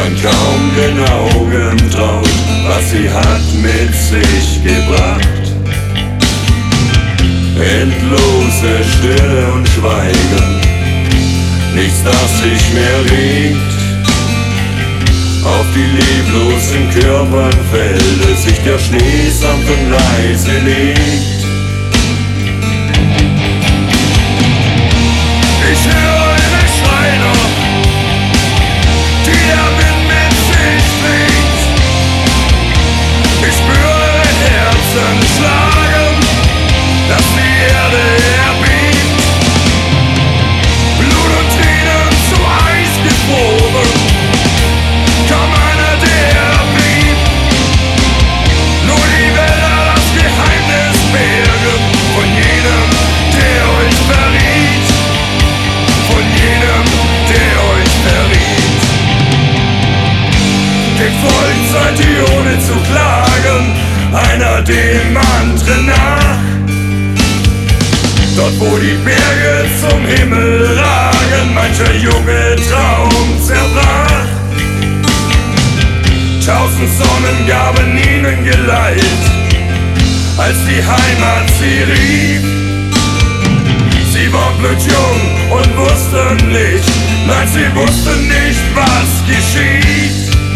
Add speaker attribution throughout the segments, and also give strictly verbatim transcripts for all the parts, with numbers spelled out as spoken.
Speaker 1: man kaum den Augen traut, was sie hat mit sich gebracht. Endlose Stille und Schweigen, nichts, das sich mehr regt. Auf die leblosen Körpern fällt, sich der Schnee sanft und leise legt. Ich höre eine Schreiner, die der Wind mit sich trägt. Ich spüre Herzen schlagen, dass die Erde erbebt. Blut und Tränen zu Eis gefroren, kaum einer, der blieb. Nur die Wälder, das Geheimnis bergen von jenem, der euch verriet. Von jenem, der euch verriet. Gefolgt seid ihr ohne zu klagen, einer dem anderen nach. Dort wo die Berge zum Himmel ragen, mancher junge Traum zerbrach. Tausend Sonnen gaben ihnen Geleit, als die Heimat sie rief. Sie waren blutjung und wussten nicht, nein, sie wussten nicht, was geschieht.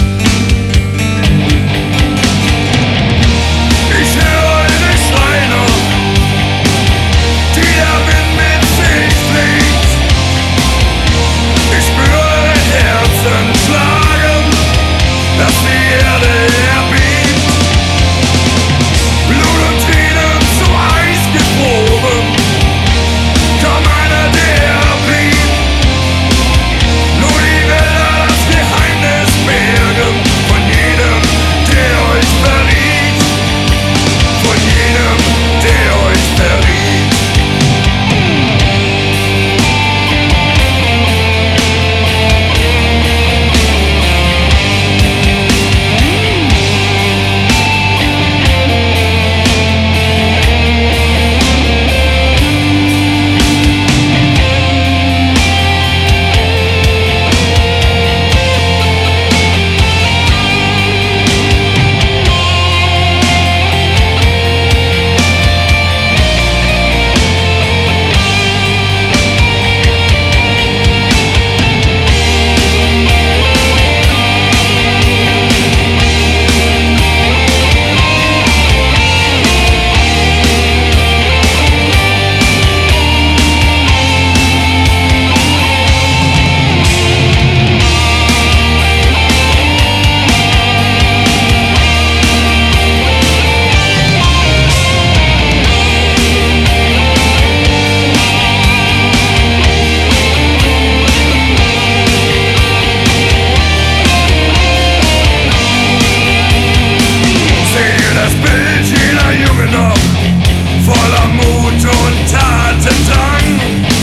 Speaker 1: Ich höre eine Schreiner, die der Wind mit sich trägt. Ich spüre Herzen schlagen, dass die Erde erbebt. Blut und Tränen zu Eis gefroren, kaum einer, der blieb. Nur die Wälder, das Geheimnis bergen von jedem, der euch verriet. Von jedem, der euch verriet. Voller Mut und Tatendrang,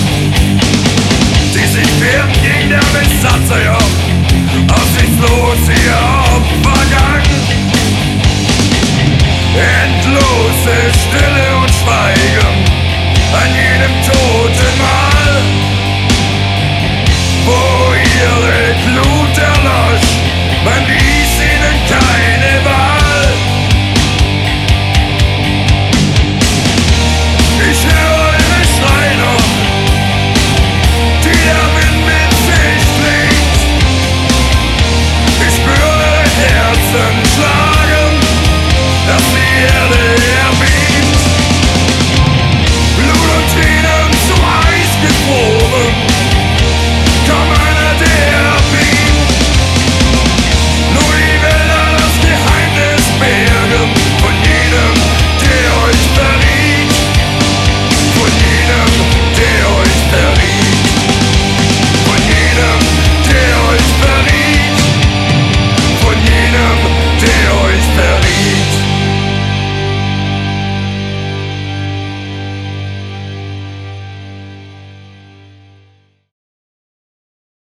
Speaker 1: die sich wehren gegen der Besatzer, ja, aussichtslos ihr Opfergang. Endlose Stille und Schweigen an jedem Totenmal, wo ihre Glut erlosch, man ließ ihnen keine Wahl. Ich höre eine Schreiner, die der Wind mit sich trägt. Ich spüre Herzen schlagen, dass die Erde erbebt. Blut und Tränen zu Eis gefroren, kaum einer, der blieb. Nur die Wälder, das Geheimnis bergen von jedem, der euch verriet. Von jedem, der euch verriet. Von jedem, der euch verriet. Von jedem, der euch